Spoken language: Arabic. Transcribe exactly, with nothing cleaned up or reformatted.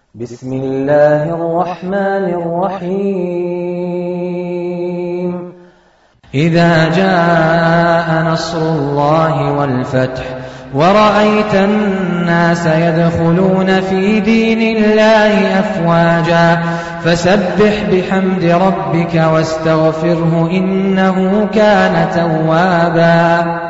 بسم الله الرحمن الرحيم إذا جاء نصر الله والفتح ورأيت الناس يدخلون في دين الله أفواجا فسبح بحمد ربك واستغفره إنه كان توابا